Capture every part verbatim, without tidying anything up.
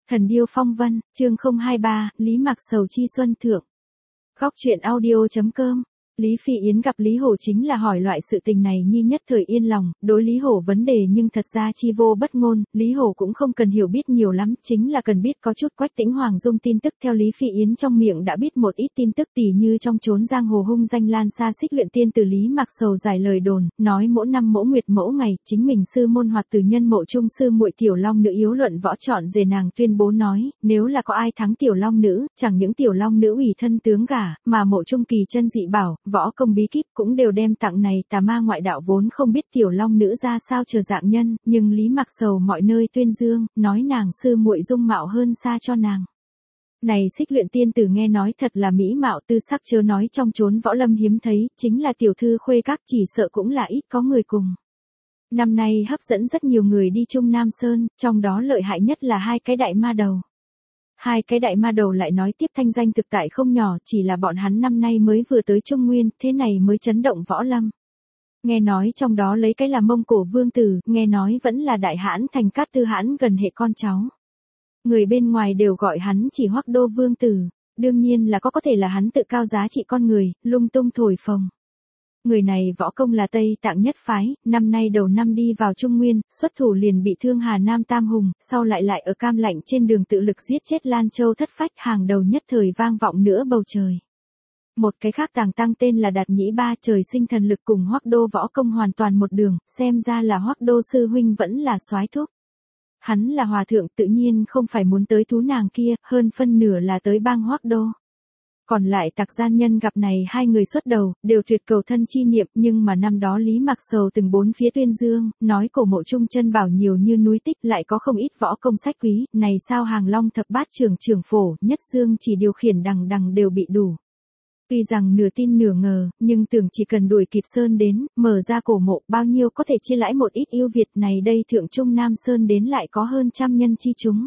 Thần điêu phong vân, chương không hai ba, Lý Mạc Sầu chi xuân thượng. Góc truyện audio.com. Lý Phi Yến gặp Lý Hổ chính là hỏi loại sự tình này nhi nhất thời yên lòng, đối Lý Hổ vấn đề nhưng thật ra chi vô bất ngôn, Lý Hổ cũng không cần hiểu biết nhiều lắm, chính là cần biết có chút Quách Tĩnh Hoàng Dung tin tức. Theo Lý Phi Yến trong miệng đã biết một ít tin tức, tỉ như trong chốn giang hồ hung danh lan xa xích luyện tiên từ Lý Mạc Sầu giải lời đồn, nói mỗi năm mỗ nguyệt mẫu ngày, chính mình sư môn hoạt từ nhân mộ trung sư muội tiểu long nữ yếu luận võ chọn dề nàng tuyên bố nói, nếu là có ai thắng tiểu long nữ, chẳng những tiểu long nữ ủy thân tướng gả, mà mộ trung kỳ chân dị bảo, võ công bí kíp cũng đều đem tặng này. Tà ma ngoại đạo vốn không biết tiểu long nữ ra sao chờ dạng nhân, nhưng Lý Mạc Sầu mọi nơi tuyên dương, nói nàng sư muội dung mạo hơn xa cho nàng. Này xích luyện tiên tử nghe nói thật là mỹ mạo tư sắc, chớ nói trong chốn võ lâm hiếm thấy, chính là tiểu thư khuê các chỉ sợ cũng là ít có người cùng. Năm nay hấp dẫn rất nhiều người đi Trung Nam Sơn, trong đó lợi hại nhất là hai cái đại ma đầu. Hai cái đại ma đầu lại nói tiếp thanh danh thực tại không nhỏ, chỉ là bọn hắn năm nay mới vừa tới Trung Nguyên, thế này mới chấn động võ lâm. Nghe nói trong đó lấy cái là Mông Cổ vương tử, nghe nói vẫn là đại hãn thành Cát Tư Hãn gần hệ con cháu. Người bên ngoài đều gọi hắn chỉ Hoắc Đô vương tử, đương nhiên là có có thể là hắn tự cao giá trị con người, lung tung thổi phồng. Người này võ công là Tây Tạng nhất phái, năm nay đầu năm đi vào Trung Nguyên, xuất thủ liền bị thương Hà Nam Tam Hùng, sau lại lại ở Cam Lạnh trên đường tự lực giết chết Lan Châu thất phách, hàng đầu nhất thời vang vọng nữa bầu trời. Một cái khác tàng tăng tên là Đạt Nhĩ Ba, trời sinh thần lực cùng Hoắc Đô võ công hoàn toàn một đường, xem ra là Hoắc Đô sư huynh vẫn là soái thúc. Hắn là hòa thượng tự nhiên không phải muốn tới thú nàng kia, hơn phân nửa là tới bang Hoắc Đô. Còn lại tặc gian nhân gặp này hai người xuất đầu, đều tuyệt cầu thân chi niệm, nhưng mà năm đó Lý Mạc Sầu từng bốn phía tuyên dương, nói cổ mộ trung chân bảo nhiều như núi tích, lại có không ít võ công sách quý, này sao hàng long thập bát trưởng trưởng phổ, nhất dương chỉ điều khiển đằng đằng đều bị đủ. Tuy rằng nửa tin nửa ngờ, nhưng tưởng chỉ cần đuổi kịp Sơn đến, mở ra cổ mộ, bao nhiêu có thể chia lãi một ít yêu Việt này đây thượng Trung Nam Sơn đến lại có hơn trăm nhân chi chúng.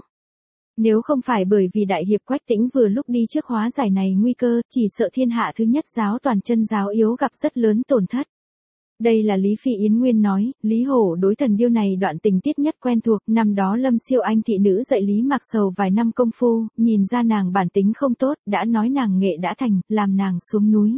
Nếu không phải bởi vì đại hiệp Quách Tĩnh vừa lúc đi trước hóa giải này nguy cơ, chỉ sợ thiên hạ thứ nhất giáo toàn chân giáo yếu gặp rất lớn tổn thất. Đây là Lý Phi Yến Nguyên nói, Lý Hổ đối thần điêu này đoạn tình tiết nhất quen thuộc, năm đó Lâm Siêu Anh thị nữ dạy Lý Mạc Sầu vài năm công phu, nhìn ra nàng bản tính không tốt, đã nói nàng nghệ đã thành, làm nàng xuống núi.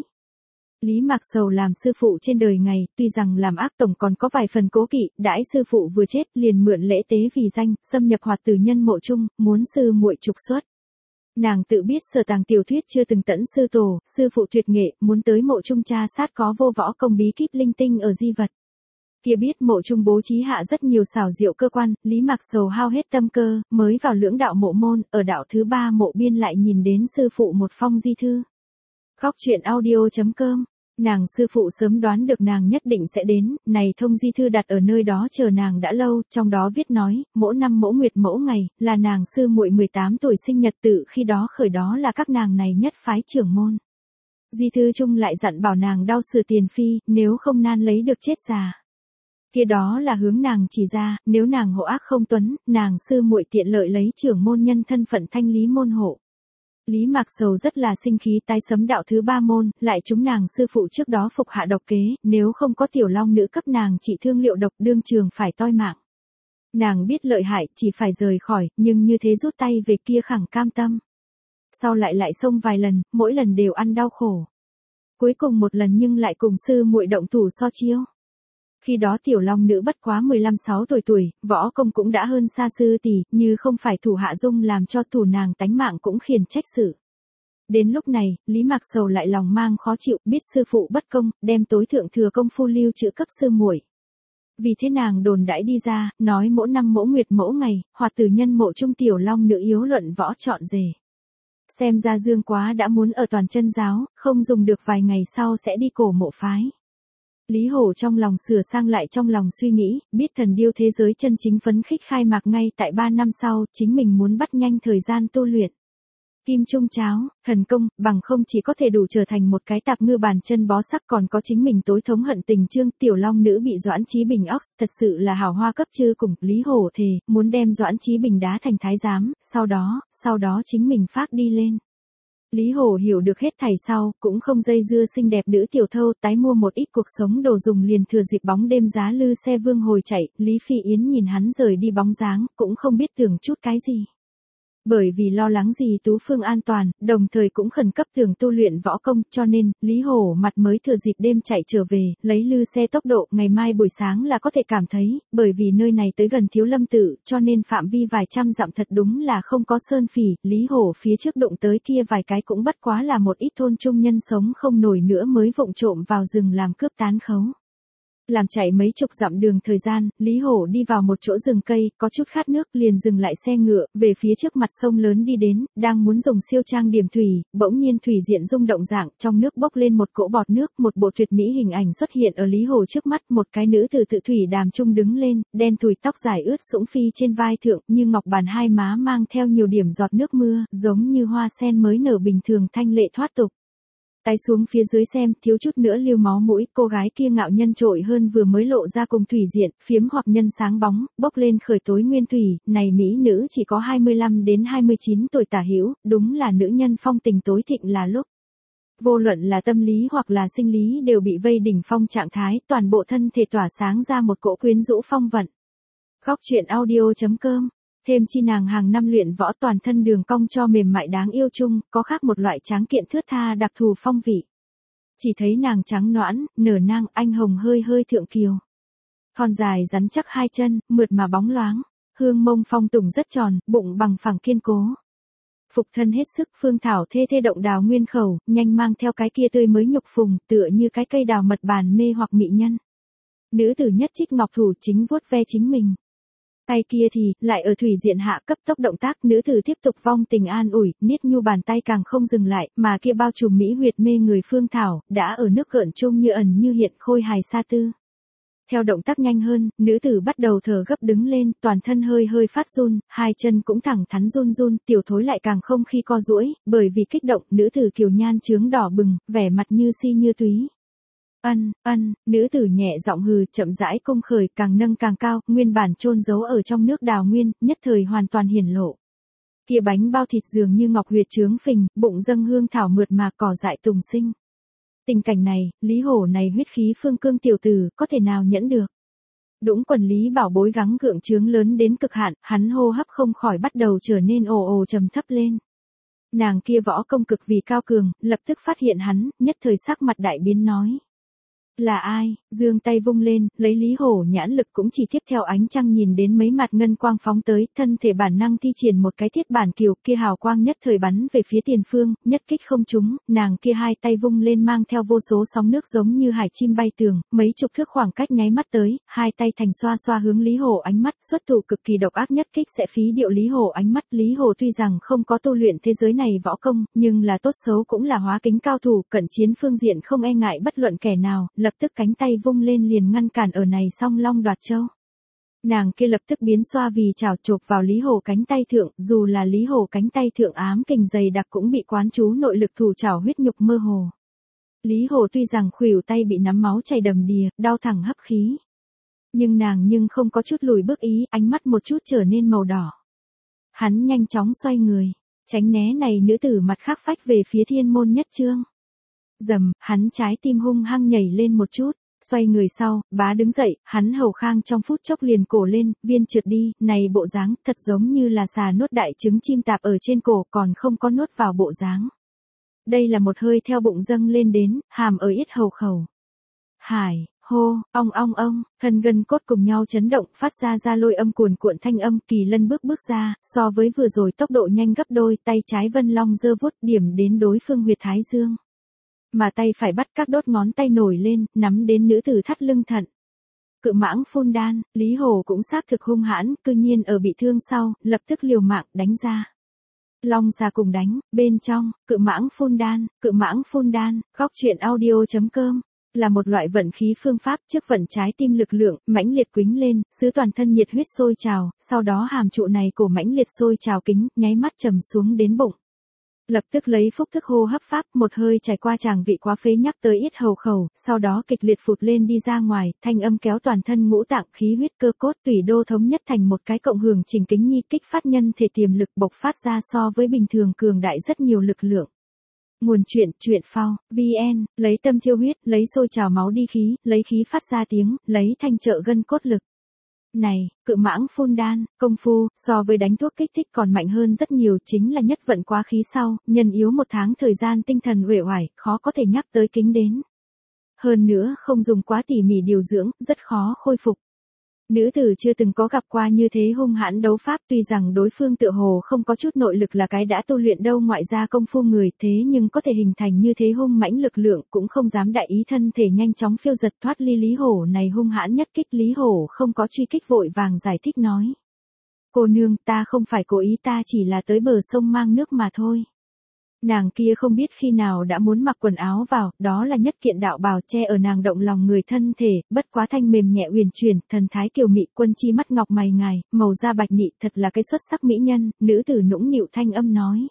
Lý Mạc Sầu làm sư phụ trên đời ngày, tuy rằng làm ác tổng còn có vài phần cố kỵ, đãi sư phụ vừa chết liền mượn lễ tế vì danh, xâm nhập hoạt tử nhân mộ chung, muốn sư muội trục xuất. Nàng tự biết sở tàng tiểu thuyết chưa từng tẫn sư tổ, sư phụ tuyệt nghệ, muốn tới mộ trung tra sát có vô võ công bí kíp linh tinh ở di vật. Kia biết mộ trung bố trí hạ rất nhiều xảo diệu cơ quan, Lý Mạc Sầu hao hết tâm cơ, mới vào lưỡng đạo mộ môn, ở đạo thứ ba mộ biên lại nhìn đến sư phụ một phong di thư. Góc truyện audio.com. Nàng sư phụ sớm đoán được nàng nhất định sẽ đến, này thông di thư đặt ở nơi đó chờ nàng đã lâu, trong đó viết nói, mỗi năm mỗ nguyệt mẫu ngày, là nàng sư muội mười tám tuổi sinh nhật, tự khi đó khởi đó là các nàng này nhất phái trưởng môn. Di thư chung lại dặn bảo nàng đau sửa tiền phi, nếu không nan lấy được chết già. Kia đó là hướng nàng chỉ ra, nếu nàng hộ ác không tuấn, nàng sư muội tiện lợi lấy trưởng môn nhân thân phận thanh lý môn hộ. Lý Mạc Sầu rất là sinh khí, tái sấm đạo thứ ba môn, lại chúng nàng sư phụ trước đó phục hạ độc kế, nếu không có tiểu long nữ cấp nàng trị thương liệu độc đương trường phải toi mạng. Nàng biết lợi hại, chỉ phải rời khỏi, nhưng như thế rút tay về kia khẳng cam tâm. Sau lại lại xông vài lần, mỗi lần đều ăn đau khổ. Cuối cùng một lần nhưng lại cùng sư muội động thủ so chiêu. Khi đó tiểu long nữ bất quá mười lăm sáu tuổi tuổi, võ công cũng đã hơn xa sư tỷ, như không phải thủ hạ dung làm cho thủ nàng tánh mạng cũng khiển trách sự. Đến lúc này, Lý Mạc Sầu lại lòng mang khó chịu, biết sư phụ bất công, đem tối thượng thừa công phu lưu trữ cấp sư muội. Vì thế nàng đồn đãi đi ra, nói mỗi năm mỗ nguyệt mẫu ngày, hoặc từ nhân mộ trung tiểu long nữ yếu luận võ chọn rể. Xem ra Dương Quá đã muốn ở toàn chân giáo, không dùng được vài ngày sau sẽ đi cổ mộ phái. Lý Hổ trong lòng sửa sang lại trong lòng suy nghĩ, biết thần điêu thế giới chân chính phấn khích khai mạc ngay tại ba năm sau, chính mình muốn bắt nhanh thời gian tu luyện. Kim Trung Cháo, thần công, bằng không chỉ có thể đủ trở thành một cái tạp ngư bàn chân bó sắc, còn có chính mình tối thống hận tình chương, tiểu long nữ bị Doãn Chí Bình ox, thật sự là hào hoa cấp chưa cùng, Lý Hổ thề, muốn đem Doãn Chí Bình đá thành thái giám, sau đó, sau đó chính mình phát đi lên. Lý Hổ hiểu được hết thảy sau, cũng không dây dưa xinh đẹp nữ tiểu thâu, tái mua một ít cuộc sống đồ dùng liền thừa dịp bóng đêm giá lư xe vương hồi chạy, Lý Phi Yến nhìn hắn rời đi bóng dáng, cũng không biết tưởng chút cái gì. Bởi vì lo lắng gì Tú Phương an toàn, đồng thời cũng khẩn cấp tưởng tu luyện võ công, cho nên, Lý Hổ mặt mới thừa dịp đêm chạy trở về, lấy lư xe tốc độ, ngày mai buổi sáng là có thể cảm thấy, bởi vì nơi này tới gần Thiếu Lâm Tự, cho nên phạm vi vài trăm dặm thật đúng là không có sơn phỉ, Lý Hổ phía trước đụng tới kia vài cái cũng bất quá là một ít thôn trung nhân sống không nổi nữa mới vụng trộm vào rừng làm cướp tán khấu. Làm chạy mấy chục dặm đường thời gian, Lý Hổ đi vào một chỗ rừng cây, có chút khát nước, liền dừng lại xe ngựa, về phía trước mặt sông lớn đi đến, đang muốn dùng siêu trang điểm thủy, bỗng nhiên thủy diện rung động dạng, trong nước bốc lên một cỗ bọt nước, một bộ tuyệt mỹ hình ảnh xuất hiện ở Lý Hổ trước mắt, một cái nữ từ tự thủy đàm trung đứng lên, đen thùi tóc dài ướt sũng phi trên vai thượng, như ngọc bàn hai má mang theo nhiều điểm giọt nước mưa, giống như hoa sen mới nở bình thường thanh lệ thoát tục. Tay xuống phía dưới xem, thiếu chút nữa lưu máu mũi, cô gái kia ngạo nhân trội hơn vừa mới lộ ra cùng thủy diện, phiếm hoặc nhân sáng bóng, bốc lên khởi tối nguyên thủy, này mỹ nữ chỉ có hai mươi lăm đến hai mươi chín tuổi tả hữu, đúng là nữ nhân phong tình tối thịnh là lúc. Vô luận là tâm lý hoặc là sinh lý đều bị vây đỉnh phong trạng thái, toàn bộ thân thể tỏa sáng ra một cỗ quyến rũ phong vận. Góc truyện audio chấm com. Thêm chi nàng hàng năm luyện võ toàn thân đường cong cho mềm mại đáng yêu chung, có khác một loại tráng kiện thướt tha đặc thù phong vị. Chỉ thấy nàng trắng nõn, nở nang, anh hồng hơi hơi thượng kiều. Thon dài rắn chắc hai chân, mượt mà bóng loáng, hương mông phong tùng rất tròn, bụng bằng phẳng kiên cố. Phục thân hết sức, phương thảo thê thê động đào nguyên khẩu, nhanh mang theo cái kia tươi mới nhục phùng, tựa như cái cây đào mật bàn mê hoặc mị nhân. Nữ tử nhất trích ngọc thủ chính vuốt ve chính mình. Tay kia thì, lại ở thủy diện hạ cấp tốc động tác, nữ tử tiếp tục vong tình an ủi, niết nhu bàn tay càng không dừng lại, mà kia bao trùm mỹ huyệt mê người phương thảo, đã ở nước gợn chung như ẩn như hiện khôi hài sa tư. Theo động tác nhanh hơn, nữ tử bắt đầu thở gấp đứng lên, toàn thân hơi hơi phát run, hai chân cũng thẳng thắn run run, tiểu thối lại càng không khi co duỗi, bởi vì kích động, nữ tử kiều nhan chướng đỏ bừng, vẻ mặt như si như túy. Ân, ân, nữ tử nhẹ giọng hừ, chậm rãi cung khởi, càng nâng càng cao, nguyên bản chôn giấu ở trong nước đào nguyên, nhất thời hoàn toàn hiển lộ. Kia bánh bao thịt dường như ngọc huyệt trướng phình, bụng dâng hương thảo mượt mà cỏ dại tùng sinh. Tình cảnh này, Lý Hổ này huyết khí phương cương tiểu tử, có thể nào nhẫn được. Đũng quần Lý Bảo Bối gắng gượng trướng lớn đến cực hạn, hắn hô hấp không khỏi bắt đầu trở nên ồ ồ trầm thấp lên. Nàng kia võ công cực vì cao cường, lập tức phát hiện hắn, nhất thời sắc mặt đại biến nói. Là ai? Dương tay vung lên, lấy Lý Hổ nhãn lực cũng chỉ tiếp theo ánh trăng nhìn đến mấy mặt ngân quang phóng tới, thân thể bản năng thi triển một cái thiết bản kiều, kia hào quang nhất thời bắn về phía tiền phương, nhất kích không trúng, nàng kia hai tay vung lên mang theo vô số sóng nước giống như hải chim bay tường, mấy chục thước khoảng cách nháy mắt tới, hai tay thành xoa xoa hướng Lý Hổ ánh mắt, xuất thủ cực kỳ độc ác nhất kích sẽ phí điệu Lý Hổ ánh mắt. Lý Hổ tuy rằng không có tu luyện thế giới này võ công, nhưng là tốt xấu cũng là hóa kính cao thủ, cận chiến phương diện không e ngại bất luận kẻ nào, lập tức cánh tay vung lên liền ngăn cản ở này song long đoạt châu. Nàng kia lập tức biến xoa vì chảo chộp vào Lý Hổ cánh tay thượng, dù là Lý Hổ cánh tay thượng ám kình dày đặc cũng bị quán chú nội lực thủ chảo huyết nhục mơ hồ. Lý Hổ tuy rằng khuỷu tay bị nắm máu chảy đầm đìa, đau thẳng hấp khí. Nhưng nàng nhưng không có chút lùi bước ý, ánh mắt một chút trở nên màu đỏ. Hắn nhanh chóng xoay người, tránh né này nữ tử mặt khác phách về phía thiên môn nhất trương. Dầm, hắn trái tim hung hăng nhảy lên một chút, xoay người sau, bá đứng dậy, hắn hầu khang trong phút chốc liền cổ lên, viên trượt đi, này bộ dáng, thật giống như là xà nuốt đại trứng chim tạp ở trên cổ còn không có nuốt vào bộ dáng. Đây là một hơi theo bụng dâng lên đến, hàm ở yết hầu khẩu. Hải, hô, ong ong ong, thân gân cốt cùng nhau chấn động, phát ra ra lôi âm cuồn cuộn thanh âm, Kỳ Lân bước bước ra, so với vừa rồi tốc độ nhanh gấp đôi, tay trái Vân Long giơ vuốt điểm đến đối phương huyệt thái dương. Mà tay phải bắt các đốt ngón tay nổi lên, nắm đến nữ tử thắt lưng thận. Cự mãng phun đan, Lý Hổ cũng xác thực hung hãn, cư nhiên ở bị thương sau, lập tức liều mạng đánh ra. Long xà cùng đánh, bên trong, cự mãng phun đan, cự mãng phun đan, góc truyện audio chấm com. Là một loại vận khí phương pháp, trước vận trái tim lực lượng, mãnh liệt quính lên, xứ toàn thân nhiệt huyết sôi trào, sau đó hàm trụ này cổ mãnh liệt sôi trào kính, nháy mắt trầm xuống đến bụng. Lập tức lấy phúc thức hô hấp pháp, một hơi trải qua tràng vị quá phế nhắc tới yết hầu khẩu, sau đó kịch liệt phụt lên đi ra ngoài, thanh âm kéo toàn thân ngũ tạng, khí huyết cơ cốt tủy đô thống nhất thành một cái cộng hưởng trình kính nhi, kích phát nhân thể tiềm lực bộc phát ra so với bình thường cường đại rất nhiều lực lượng. Nguồn truyện, truyện phao, vn, lấy tâm thiêu huyết, lấy sôi trào máu đi khí, lấy khí phát ra tiếng, lấy thanh trợ gân cốt lực. Này, cự mãng phun đan, công phu, so với đánh thuốc kích thích còn mạnh hơn rất nhiều, chính là nhất vận quá khí sau, nhân yếu một tháng thời gian tinh thần uể oải, khó có thể nhắc tới kính đến. Hơn nữa không dùng quá tỉ mỉ điều dưỡng, rất khó khôi phục. Nữ tử chưa từng có gặp qua như thế hung hãn đấu pháp, tuy rằng đối phương tựa hồ không có chút nội lực là cái đã tu luyện đâu ngoại gia công phu người, thế nhưng có thể hình thành như thế hung mãnh lực lượng cũng không dám đại ý, thân thể nhanh chóng phiêu giật thoát ly Lý Hổ này hung hãn nhất kích. Lý Hổ không có truy kích, vội vàng giải thích nói. Cô nương, ta không phải cố ý, ta chỉ là tới bờ sông mang nước mà thôi. Nàng kia không biết khi nào đã muốn mặc quần áo vào, đó là nhất kiện đạo bào che ở nàng động lòng người thân thể, bất quá thanh mềm nhẹ uyển chuyển, thần thái kiều mị, quân chi mắt ngọc mày ngài, màu da bạch nhị, thật là cái xuất sắc mỹ nhân. Nữ tử nũng nịu thanh âm nói.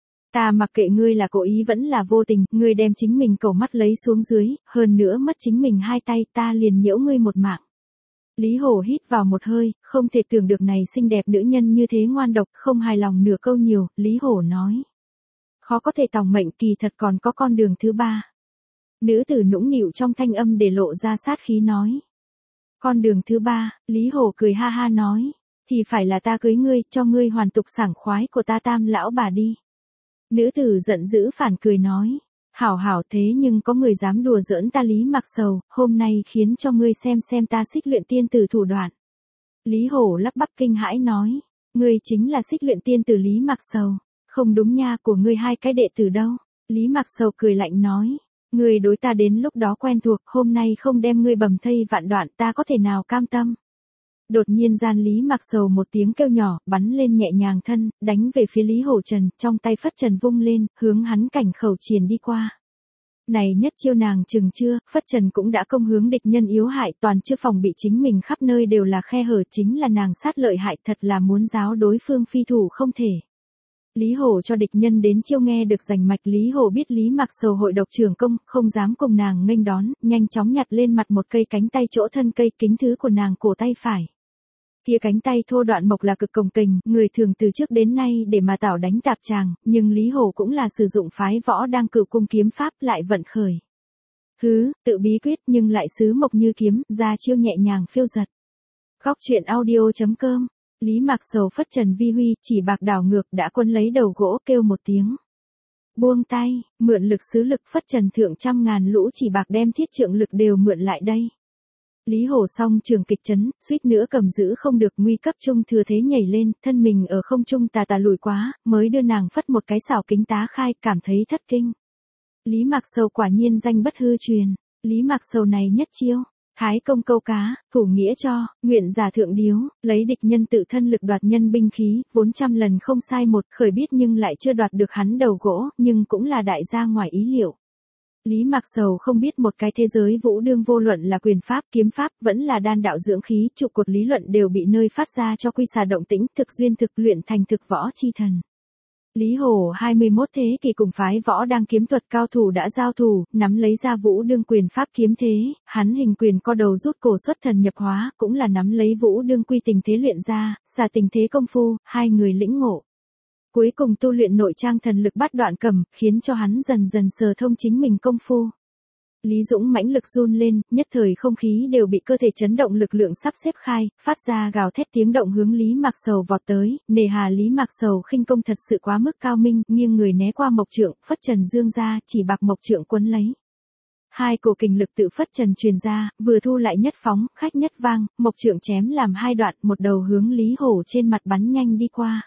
Ta mặc kệ ngươi là cố ý vẫn là vô tình, ngươi đem chính mình cầu mắt lấy xuống dưới, hơn nữa mất chính mình hai tay, ta liền nhiễu ngươi một mạng. Lý Hổ hít vào một hơi, không thể tưởng được này xinh đẹp nữ nhân như thế ngoan độc, không hài lòng nửa câu nhiều, Lý Hổ nói. Khó có thể tòng mệnh, kỳ thật còn có con đường thứ ba. Nữ tử nũng nịu trong thanh âm để lộ ra sát khí nói. Con đường thứ ba, Lý Hổ cười ha ha nói. Thì phải là ta cưới ngươi, cho ngươi hoàn tục sảng khoái của ta Tam lão bà đi. Nữ tử giận dữ phản cười nói. Hảo hảo, thế nhưng có người dám đùa giỡn ta Lý Mặc Sầu, hôm nay khiến cho ngươi xem xem ta Xích Luyện Tiên Tử thủ đoạn. Lý Hổ lắp bắp kinh hãi nói. Ngươi chính là Xích Luyện Tiên Tử Lý Mặc Sầu. Không đúng nha, của ngươi hai cái đệ tử đâu? Lý Mặc Sầu cười lạnh nói. Ngươi đối ta đến lúc đó quen thuộc, hôm nay không đem ngươi bầm thây vạn đoạn, ta có thể nào cam tâm? Đột nhiên gian Lý Mặc Sầu một tiếng kêu nhỏ, bắn lên nhẹ nhàng thân, đánh về phía Lý Hổ Trần, trong tay phất trần vung lên, hướng hắn cảnh khẩu triển đi qua. Này nhất chiêu nàng chừng chưa, phất trần cũng đã công hướng địch nhân yếu hại, toàn chưa phòng bị, chính mình khắp nơi đều là khe hở, chính là nàng sát lợi hại, thật là muốn giáo đối phương phi thủ không thể. Lý Hổ cho địch nhân đến chiêu nghe được rành mạch. Lý Hổ biết Lý Mặc Sầu hội độc trường công, không dám cùng nàng nghênh đón, nhanh chóng nhặt lên mặt một cây cánh tay chỗ thân cây kính thứ của nàng cổ tay phải. Kia cánh tay thô đoạn mộc là cực cồng kềnh, người thường từ trước đến nay để mà tảo đánh tạp tràng, nhưng Lý Hổ cũng là sử dụng phái võ đang cửu cung kiếm pháp lại vận khởi. Hứ, tự bí quyết nhưng lại sứ mộc như kiếm, ra chiêu nhẹ nhàng phiêu giật. Góc truyện audio chấm com. Lý Mặc Sầu phất trần vi huy, chỉ bạc đảo ngược, đã quân lấy đầu gỗ kêu một tiếng. Buông tay, mượn lực xứ lực, phất trần thượng trăm ngàn lũ chỉ bạc đem thiết trượng lực đều mượn lại đây. Lý Hổ song trường kịch chấn, suýt nữa cầm giữ không được, nguy cấp trung thừa thế nhảy lên, thân mình ở không trung tà tà lùi quá, mới đưa nàng phất một cái xảo kính tá khai, cảm thấy thất kinh. Lý Mặc Sầu quả nhiên danh bất hư truyền, Lý Mặc Sầu này nhất chiêu. Thái công câu cá, thủ nghĩa cho, nguyện giả thượng điếu, lấy địch nhân tự thân lực đoạt nhân binh khí, vốn trăm lần không sai một, khởi biết nhưng lại chưa đoạt được hắn đầu gỗ, nhưng cũng là đại gia ngoài ý liệu. Lý Mặc Sầu không biết một cái thế giới vũ đương vô luận là quyền pháp, kiếm pháp, vẫn là đan đạo dưỡng khí, trụ cột lý luận đều bị nơi phát ra cho quy xà động tĩnh, thực duyên thực luyện thành thực võ chi thần. Lý Hổ hai mươi mốt thế kỷ cùng phái võ đang kiếm thuật cao thủ đã giao thủ, nắm lấy ra vũ đương quyền pháp kiếm thế, hắn hình quyền co đầu rút cổ xuất thần nhập hóa, cũng là nắm lấy vũ đương quy tình thế luyện ra, xà tình thế công phu, hai người lĩnh ngộ. Cuối cùng tu luyện nội trang thần lực bát đoạn cầm, khiến cho hắn dần dần sờ thông chính mình công phu. Lý Dũng mãnh lực run lên, nhất thời không khí đều bị cơ thể chấn động, lực lượng sắp xếp khai, phát ra gào thét tiếng động hướng Lý Mặc Sầu vọt tới, nề hà Lý Mặc Sầu khinh công thật sự quá mức cao minh, nghiêng người né qua mộc trượng, phất trần dương ra, chỉ bạc mộc trượng quấn lấy. Hai cổ kình lực tự phất trần truyền ra, vừa thu lại nhất phóng, khách nhất vang, mộc trượng chém làm hai đoạn, một đầu hướng Lý Hổ trên mặt bắn nhanh đi qua.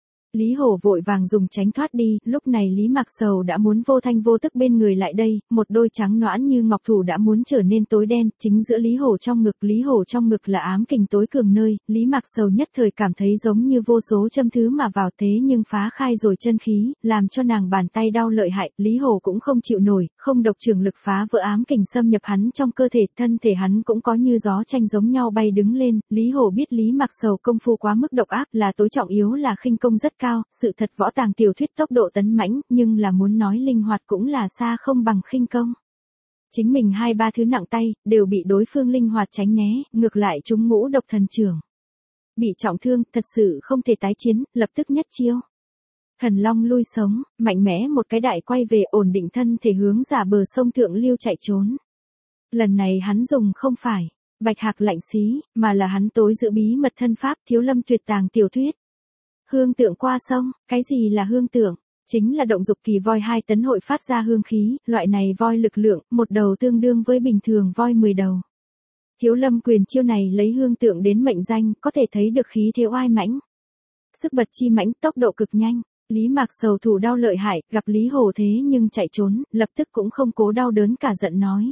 Lý Hổ vội vàng dùng tránh thoát đi, lúc này Lý Mặc Sầu đã muốn vô thanh vô tức bên người lại đây, một đôi trắng nõn như ngọc thủ đã muốn trở nên tối đen, chính giữa Lý Hổ trong ngực, Lý Hổ trong ngực là ám kình tối cường nơi, Lý Mặc Sầu nhất thời cảm thấy giống như vô số châm thứ mà vào, thế nhưng phá khai rồi chân khí, làm cho nàng bàn tay đau lợi hại, Lý Hổ cũng không chịu nổi, không độc trường lực phá vỡ ám kình xâm nhập hắn trong cơ thể, thân thể hắn cũng có như gió tranh giống nhau bay đứng lên, Lý Hổ biết Lý Mặc Sầu công phu quá mức độc ác, là tối trọng yếu là khinh công rất cao, sự thật võ tàng tiểu thuyết tốc độ tấn mãnh, nhưng là muốn nói linh hoạt cũng là xa không bằng khinh công. Chính mình hai ba thứ nặng tay, đều bị đối phương linh hoạt tránh né, ngược lại chúng ngũ độc thần trưởng. Bị trọng thương, thật sự không thể tái chiến, lập tức nhất chiêu. Thần long lui sống, mạnh mẽ một cái đại quay về, ổn định thân thể hướng giả bờ sông thượng lưu chạy trốn. Lần này hắn dùng không phải Bạch Hạc lạnh xí, mà là hắn tối giữ bí mật thân pháp Thiếu Lâm tuyệt tàng tiểu thuyết. Hương tượng qua sông, cái gì là hương tượng? Chính là động dục kỳ voi hai tấn hội phát ra hương khí, loại này voi lực lượng, một đầu tương đương với bình thường voi mười đầu. Thiếu Lâm quyền chiêu này lấy hương tượng đến mệnh danh, có thể thấy được khí thế oai mãnh. Sức bật chi mãnh, tốc độ cực nhanh. Lý Mạc Sầu thủ đau lợi hại, gặp Lý Hổ thế nhưng chạy trốn, lập tức cũng không cố đau đớn cả giận nói.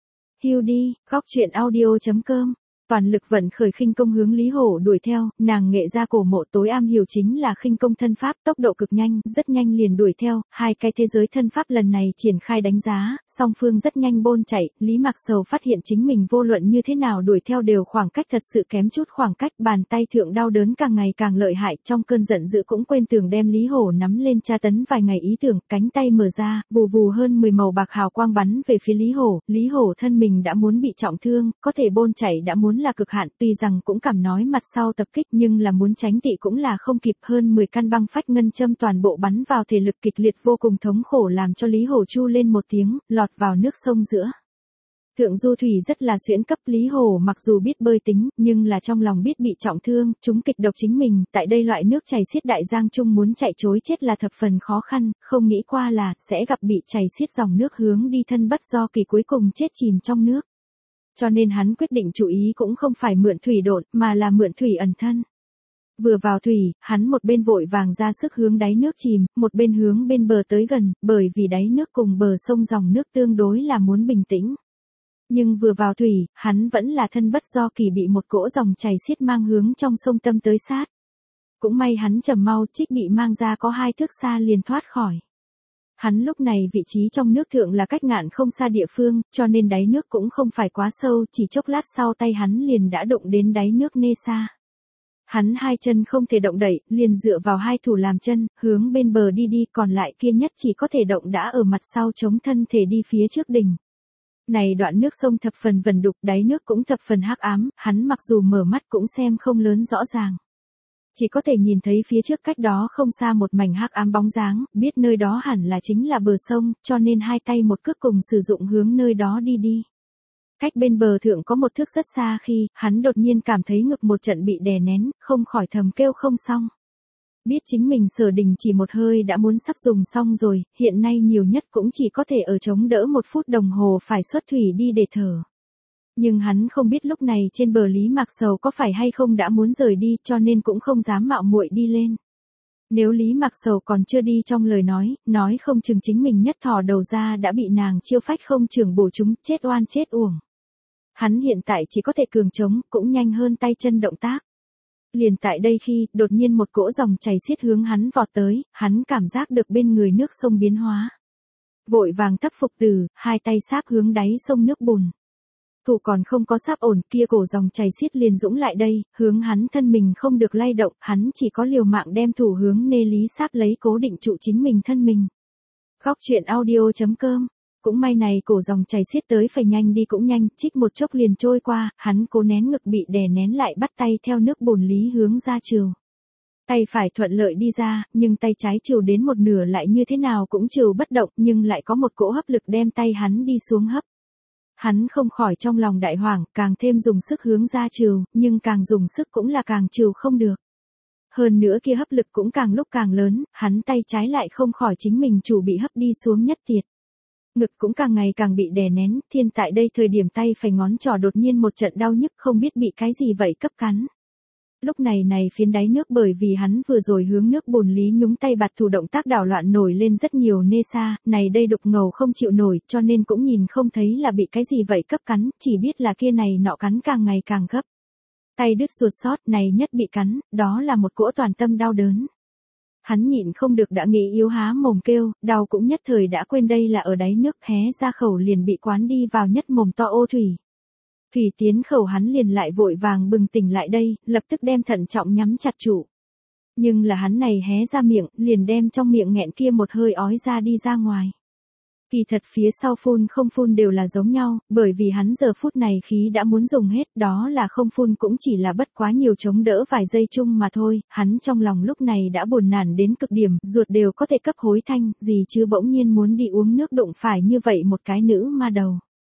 Hưu đi, góc chuyện audio chấm com. Toàn lực vận khởi khinh công hướng Lý Hổ đuổi theo, nàng nghệ gia cổ mộ tối am hiểu chính là khinh công thân pháp, tốc độ cực nhanh, rất nhanh liền đuổi theo, hai cái thế giới thân pháp lần này triển khai đánh giá, song phương rất nhanh bôn chạy, Lý Mạc Sầu phát hiện chính mình vô luận như thế nào đuổi theo đều khoảng cách thật sự kém chút khoảng cách, bàn tay thượng đau đớn càng ngày càng lợi hại, trong cơn giận dữ cũng quên tưởng đem Lý Hổ nắm lên tra tấn vài ngày ý tưởng, cánh tay mở ra, vù vù hơn mười màu bạc hào quang bắn về phía Lý Hổ, Lý Hổ thân mình đã muốn bị trọng thương, có thể bôn chạy đã muốn là cực hạn, tuy rằng cũng cảm nói mặt sau tập kích nhưng là muốn tránh tị cũng là không kịp, hơn mười căn băng phách ngân châm toàn bộ bắn vào thể lực kịch liệt vô cùng thống khổ làm cho Lý Hổ chu lên một tiếng, lọt vào nước sông giữa. Thượng Du Thủy rất là xuyễn cấp, Lý Hổ mặc dù biết bơi tính, nhưng là trong lòng biết bị trọng thương, chúng kịch độc chính mình, tại đây loại nước chảy xiết đại giang trung muốn chạy trối chết là thập phần khó khăn, không nghĩ qua là sẽ gặp bị chảy xiết dòng nước hướng đi thân bất do kỳ cuối cùng chết chìm trong nước. Cho nên hắn quyết định chú ý cũng không phải mượn thủy độn, mà là mượn thủy ẩn thân. Vừa vào thủy, hắn một bên vội vàng ra sức hướng đáy nước chìm, một bên hướng bên bờ tới gần, bởi vì đáy nước cùng bờ sông dòng nước tương đối là muốn bình tĩnh. Nhưng vừa vào thủy, hắn vẫn là thân bất do kỳ bị một cỗ dòng chảy xiết mang hướng trong sông tâm tới sát. Cũng may hắn trầm mau, Trích bị mang ra có hai thước xa liền thoát khỏi. Hắn lúc này vị trí trong nước thượng là cách ngạn không xa địa phương, cho nên đáy nước cũng không phải quá sâu, chỉ chốc lát sau tay hắn liền đã đụng đến đáy nước nê xa. Hắn hai chân không thể động đậy, liền dựa vào hai thủ làm chân, hướng bên bờ đi đi, còn lại kia nhất chỉ có thể động đã ở mặt sau chống thân thể đi phía trước đỉnh. Này đoạn nước sông thập phần vần đục, đáy nước cũng thập phần hắc ám, hắn mặc dù mở mắt cũng xem không lớn rõ ràng. Chỉ có thể nhìn thấy phía trước cách đó không xa một mảnh hắc ám bóng dáng, biết nơi đó hẳn là chính là bờ sông, cho nên hai tay một cước cùng sử dụng hướng nơi đó đi đi. Cách bên bờ thượng có một thước rất xa khi, hắn đột nhiên cảm thấy ngực một trận bị đè nén, không khỏi thầm kêu không xong. Biết chính mình sở đình chỉ một hơi đã muốn sắp dùng xong rồi, hiện nay nhiều nhất cũng chỉ có thể ở chống đỡ một phút đồng hồ phải xuất thủy đi để thở. Nhưng hắn không biết lúc này trên bờ Lý Mạc Sầu có phải hay không đã muốn rời đi, cho nên cũng không dám mạo muội đi lên. Nếu Lý Mạc Sầu còn chưa đi trong lời nói, nói không chừng chính mình nhất thò đầu ra đã bị nàng chiêu phách không trưởng bổ chúng, chết oan chết uổng. Hắn hiện tại chỉ có thể cường chống, cũng nhanh hơn tay chân động tác. Liền tại đây khi, đột nhiên một cỗ dòng chảy xiết hướng hắn vọt tới, hắn cảm giác được bên người nước sông biến hóa. Vội vàng thấp phục từ, hai tay sáp hướng đáy sông nước bùn. Thủ còn không có sáp ổn, kia cổ dòng chảy xiết liền dũng lại đây, hướng hắn thân mình không được lay động, hắn chỉ có liều mạng đem thủ hướng nê lý sáp lấy cố định trụ chính mình thân mình. Góc chuyện audio chấm com. Cũng may này cổ dòng chảy xiết tới phải nhanh đi cũng nhanh, Trích một chốc liền trôi qua, hắn cố nén ngực bị đè nén lại bắt tay theo nước bùn lý hướng ra trừu. Tay phải thuận lợi đi ra, nhưng tay trái trừu đến một nửa lại như thế nào cũng trừu bất động, nhưng lại có một cỗ hấp lực đem tay hắn đi xuống hấp. Hắn không khỏi trong lòng đại hoảng, càng thêm dùng sức hướng ra trừu, nhưng càng dùng sức cũng là càng trừu không được. Hơn nữa kia hấp lực cũng càng lúc càng lớn, hắn tay trái lại không khỏi chính mình chủ bị hấp đi xuống nhất tiệt. Ngực cũng càng ngày càng bị đè nén, thiên tại đây thời điểm tay phải ngón trỏ đột nhiên một trận đau nhức không biết bị cái gì vậy cấp cắn. Lúc này này phiến đáy nước bởi vì hắn vừa rồi hướng nước bùn lý nhúng tay bạt thủ động tác đảo loạn nổi lên rất nhiều nê xa, này đây đục ngầu không chịu nổi cho nên cũng nhìn không thấy là bị cái gì vậy cấp cắn, chỉ biết là kia này nọ cắn càng ngày càng gấp. Tay đứt ruột sót này nhất bị cắn, đó là một cỗ toàn tâm đau đớn. Hắn nhịn không được đã nghĩ yếu há mồm kêu, đau cũng nhất thời đã quên đây là ở đáy nước, hé ra khẩu liền bị quán đi vào nhất mồm to ô thủy. Thủy tiến khẩu hắn liền lại vội vàng bừng tỉnh lại đây, lập tức đem thận trọng nhắm chặt trụ. Nhưng là hắn này hé ra miệng, liền đem trong miệng nghẹn kia một hơi ói ra đi ra ngoài. Kỳ thật phía sau phun không phun đều là giống nhau, bởi vì hắn giờ phút này khí đã muốn dùng hết, đó là không phun cũng chỉ là bất quá nhiều chống đỡ vài giây chung mà thôi, hắn trong lòng lúc này đã buồn nản đến cực điểm, ruột đều có thể cấp hối thanh, gì chứ bỗng nhiên muốn đi uống nước đụng phải như vậy một cái nữ ma đầu.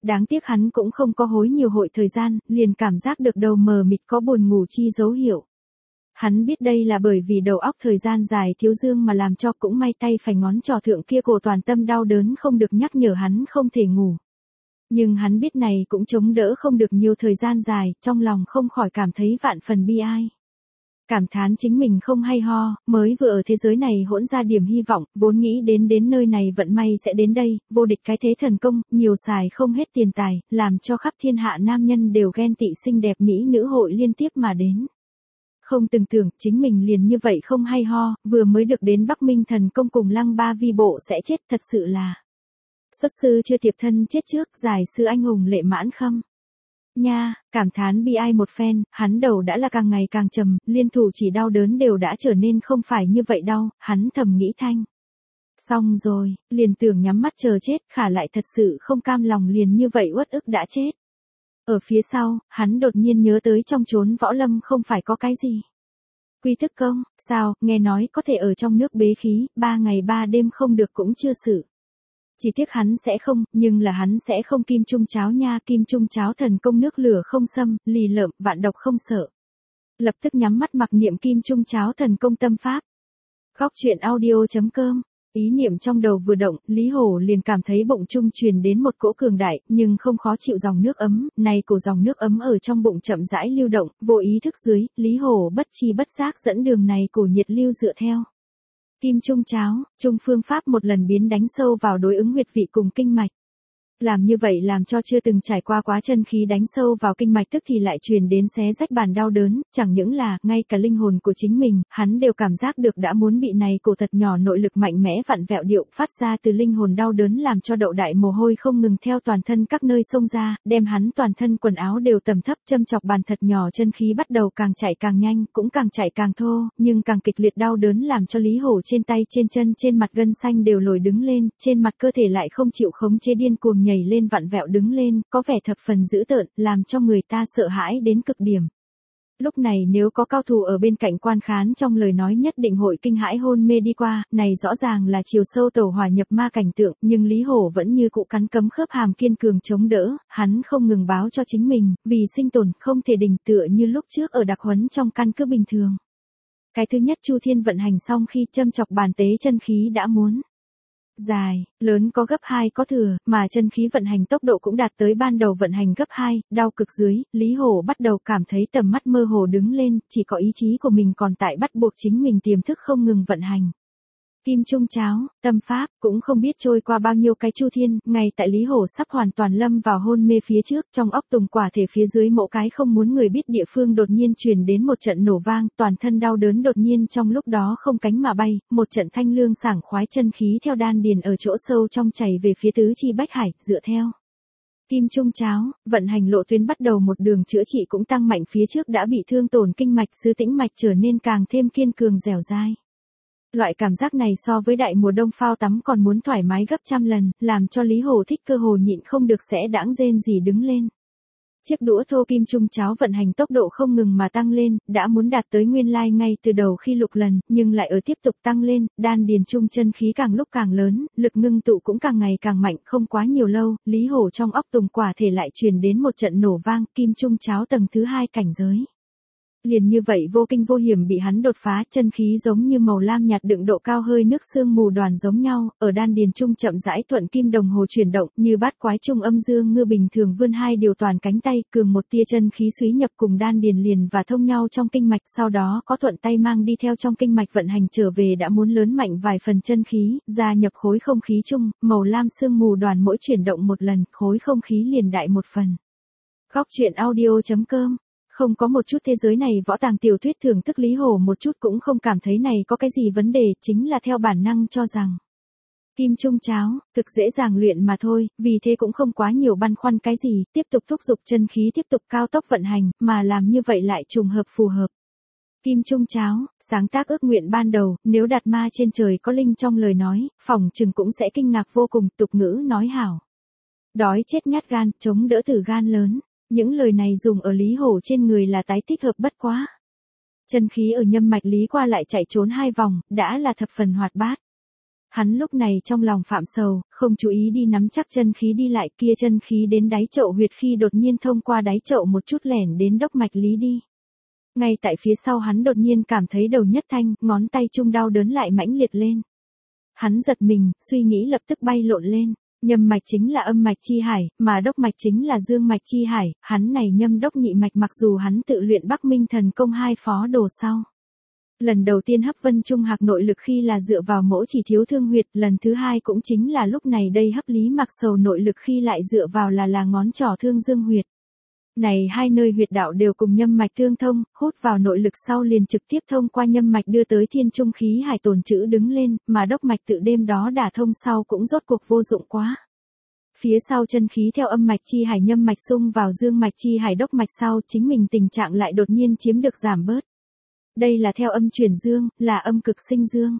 Đáng tiếc hắn cũng không có hối nhiều hội thời gian, liền cảm giác được đầu mờ mịt có buồn ngủ chi dấu hiệu. Hắn biết đây là bởi vì đầu óc thời gian dài thiếu dương mà làm cho, cũng may tay phải ngón trỏ thượng kia cổ toàn tâm đau đớn không được nhắc nhở hắn không thể ngủ. Nhưng hắn biết này cũng chống đỡ không được nhiều thời gian dài, trong lòng không khỏi cảm thấy vạn phần bi ai. Cảm thán chính mình không hay ho, mới vừa ở thế giới này hỗn ra điểm hy vọng, vốn nghĩ đến đến nơi này vận may sẽ đến đây, vô địch cái thế thần công, nhiều xài không hết tiền tài, làm cho khắp thiên hạ nam nhân đều ghen tị xinh đẹp mỹ nữ hội liên tiếp mà đến. Không từng tưởng chính mình liền như vậy không hay ho, vừa mới được đến Bắc Minh thần công cùng Lăng Ba Vi bộ sẽ chết, thật sự là xuất sư chưa tiệp thân chết trước, giải sư anh hùng lệ mãn khâm. Nha, cảm thán bi ai một phen, hắn đầu đã là càng ngày càng trầm, liên thủ chỉ đau đớn đều đã trở nên không phải như vậy đau, hắn thầm nghĩ thanh. Xong rồi, liền tưởng nhắm mắt chờ chết, khả lại thật sự không cam lòng liền như vậy uất ức đã chết. Ở phía sau, hắn đột nhiên nhớ tới trong chốn võ lâm không phải có cái gì. Quy thức công, sao, nghe nói có thể ở trong nước bế khí, ba ngày ba đêm không được cũng chưa xử. Chỉ tiếc hắn sẽ không, nhưng là hắn sẽ không kim trung cháo nha, kim trung cháo thần công nước lửa không xâm, lì lợm, vạn độc không sợ. Lập tức nhắm mắt mặc niệm kim trung cháo thần công tâm pháp. Góc truyện audio chấm com. Ý niệm trong đầu vừa động, Lý Hổ liền cảm thấy bụng trung truyền đến một cỗ cường đại, nhưng không khó chịu dòng nước ấm, này cổ dòng nước ấm ở trong bụng chậm rãi lưu động, vô ý thức dưới, Lý Hổ bất chi bất giác dẫn đường này cổ nhiệt lưu dựa theo. Kim trung cháo, trung phương pháp một lần biến đánh sâu vào đối ứng huyệt vị cùng kinh mạch. Làm như vậy làm cho chưa từng trải qua quá chân khí đánh sâu vào kinh mạch tức thì lại truyền đến xé rách bàn đau đớn, chẳng những là, ngay cả linh hồn của chính mình, hắn đều cảm giác được đã muốn bị này cổ thật nhỏ nội lực mạnh mẽ vặn vẹo điệu phát ra từ linh hồn đau đớn làm cho đậu đại mồ hôi không ngừng theo toàn thân các nơi xông ra, đem hắn toàn thân quần áo đều tầm thấp châm chọc bàn thật nhỏ chân khí bắt đầu càng chạy càng nhanh, cũng càng chạy càng thô, nhưng càng kịch liệt đau đớn làm cho Lý Hổ trên tay trên chân trên mặt gân xanh đều lồi đứng lên, trên mặt cơ thể lại không chịu khống chế điên cuồng nhảy lên vặn vẹo đứng lên, có vẻ thập phần dữ tợn, làm cho người ta sợ hãi đến cực điểm. Lúc này nếu có cao thủ ở bên cạnh quan khán trong lời nói nhất định hội kinh hãi hôn mê đi qua, này rõ ràng là chiều sâu tẩu hỏa nhập ma cảnh tượng, nhưng Lý Hổ vẫn như cụ cắn cấm khớp hàm kiên cường chống đỡ, hắn không ngừng báo cho chính mình, vì sinh tồn không thể đình tựa như lúc trước ở đặc huấn trong căn cứ bình thường. Cái thứ nhất Chu Thiên vận hành xong khi châm chọc bàn tế chân khí đã muốn dài, lớn có gấp hai có thừa, mà chân khí vận hành tốc độ cũng đạt tới ban đầu vận hành gấp hai, đau cực dưới, Lý Hổ bắt đầu cảm thấy tầm mắt mơ hồ đứng lên, chỉ có ý chí của mình còn tại bắt buộc chính mình tiềm thức không ngừng vận hành. Kim trung cháo, tâm pháp, cũng không biết trôi qua bao nhiêu cái chu thiên, ngay tại Lý Hổ sắp hoàn toàn lâm vào hôn mê phía trước, trong óc tùng quả thể phía dưới mộ cái không muốn người biết địa phương đột nhiên truyền đến một trận nổ vang, toàn thân đau đớn đột nhiên trong lúc đó không cánh mà bay, một trận thanh lương sảng khoái chân khí theo đan điền ở chỗ sâu trong chảy về phía tứ chi bách hải, dựa theo kim trung cháo, vận hành lộ tuyến bắt đầu một đường chữa trị cũng tăng mạnh phía trước đã bị thương tổn kinh mạch xứ tĩnh mạch trở nên càng thêm kiên cường dẻo dai. Loại cảm giác này so với đại mùa đông phao tắm còn muốn thoải mái gấp trăm lần, làm cho Lý Hổ thích cơ hồ nhịn không được sẽ đãng rên gì đứng lên. Chiếc đũa thô kim trung cháo vận hành tốc độ không ngừng mà tăng lên, đã muốn đạt tới nguyên lai ngay từ đầu khi lục lần, nhưng lại ở tiếp tục tăng lên, đan điền trung chân khí càng lúc càng lớn, lực ngưng tụ cũng càng ngày càng mạnh, không quá nhiều lâu, Lý Hổ trong óc tùng quả thể lại truyền đến một trận nổ vang, kim trung cháo tầng thứ hai cảnh giới. Liền như vậy vô kinh vô hiểm bị hắn đột phá, chân khí giống như màu lam nhạt đựng độ cao hơi nước sương mù đoàn giống nhau, ở đan điền trung chậm rãi thuận kim đồng hồ chuyển động, như bát quái trung âm dương ngư bình thường vươn hai điều toàn cánh tay, cường một tia chân khí suý nhập cùng đan điền liền và thông nhau trong kinh mạch, sau đó có thuận tay mang đi theo trong kinh mạch vận hành trở về đã muốn lớn mạnh vài phần chân khí, gia nhập khối không khí chung, màu lam sương mù đoàn mỗi chuyển động một lần, khối không khí liền đại một phần. Góc truyện audio chấm com. Không có một chút thế giới này võ tàng tiểu thuyết thưởng thức Lý Hổ một chút cũng không cảm thấy này có cái gì vấn đề, chính là theo bản năng cho rằng kim trung cháo, thực dễ dàng luyện mà thôi, vì thế cũng không quá nhiều băn khoăn cái gì, tiếp tục thúc giục chân khí tiếp tục cao tốc vận hành, mà làm như vậy lại trùng hợp phù hợp. Kim trung cháo, sáng tác ước nguyện ban đầu, nếu đạt ma trên trời có linh trong lời nói, phỏng chừng cũng sẽ kinh ngạc vô cùng, tục ngữ nói hảo. Đói chết nhát gan, chống đỡ tử gan lớn. Những lời này dùng ở Lý Hổ trên người là tái thích hợp bất quá. Chân khí ở nhâm mạch lý qua lại chạy trốn hai vòng, đã là thập phần hoạt bát. Hắn lúc này trong lòng phạm sầu, không chú ý đi nắm chắc chân khí đi lại, kia chân khí đến đáy chậu huyệt khi đột nhiên thông qua đáy chậu một chút lẻn đến đốc mạch lý đi. Ngay tại phía sau hắn đột nhiên cảm thấy đầu nhất thanh, ngón tay trung đau đớn lại mãnh liệt lên. Hắn giật mình, suy nghĩ lập tức bay lộn lên. Nhâm mạch chính là âm mạch chi hải, mà đốc mạch chính là dương mạch chi hải, hắn này nhâm đốc nhị mạch mặc dù hắn tự luyện Bắc Minh thần công hai phó đồ sau. Lần đầu tiên hấp vân trung hạc nội lực khi là dựa vào mỗ chỉ thiếu thương huyệt, lần thứ hai cũng chính là lúc này đây hấp lý mặc sầu nội lực khi lại dựa vào là là ngón trỏ thương dương huyệt. Này hai nơi huyệt đạo đều cùng nhâm mạch tương thông, hút vào nội lực sau liền trực tiếp thông qua nhâm mạch đưa tới thiên trung khí hải tồn trữ đứng lên, mà đốc mạch tự đêm đó đả thông sau cũng rốt cuộc vô dụng quá. Phía sau chân khí theo âm mạch chi hải nhâm mạch xung vào dương mạch chi hải đốc mạch sau, chính mình tình trạng lại đột nhiên chiếm được giảm bớt. Đây là theo âm chuyển dương, là âm cực sinh dương.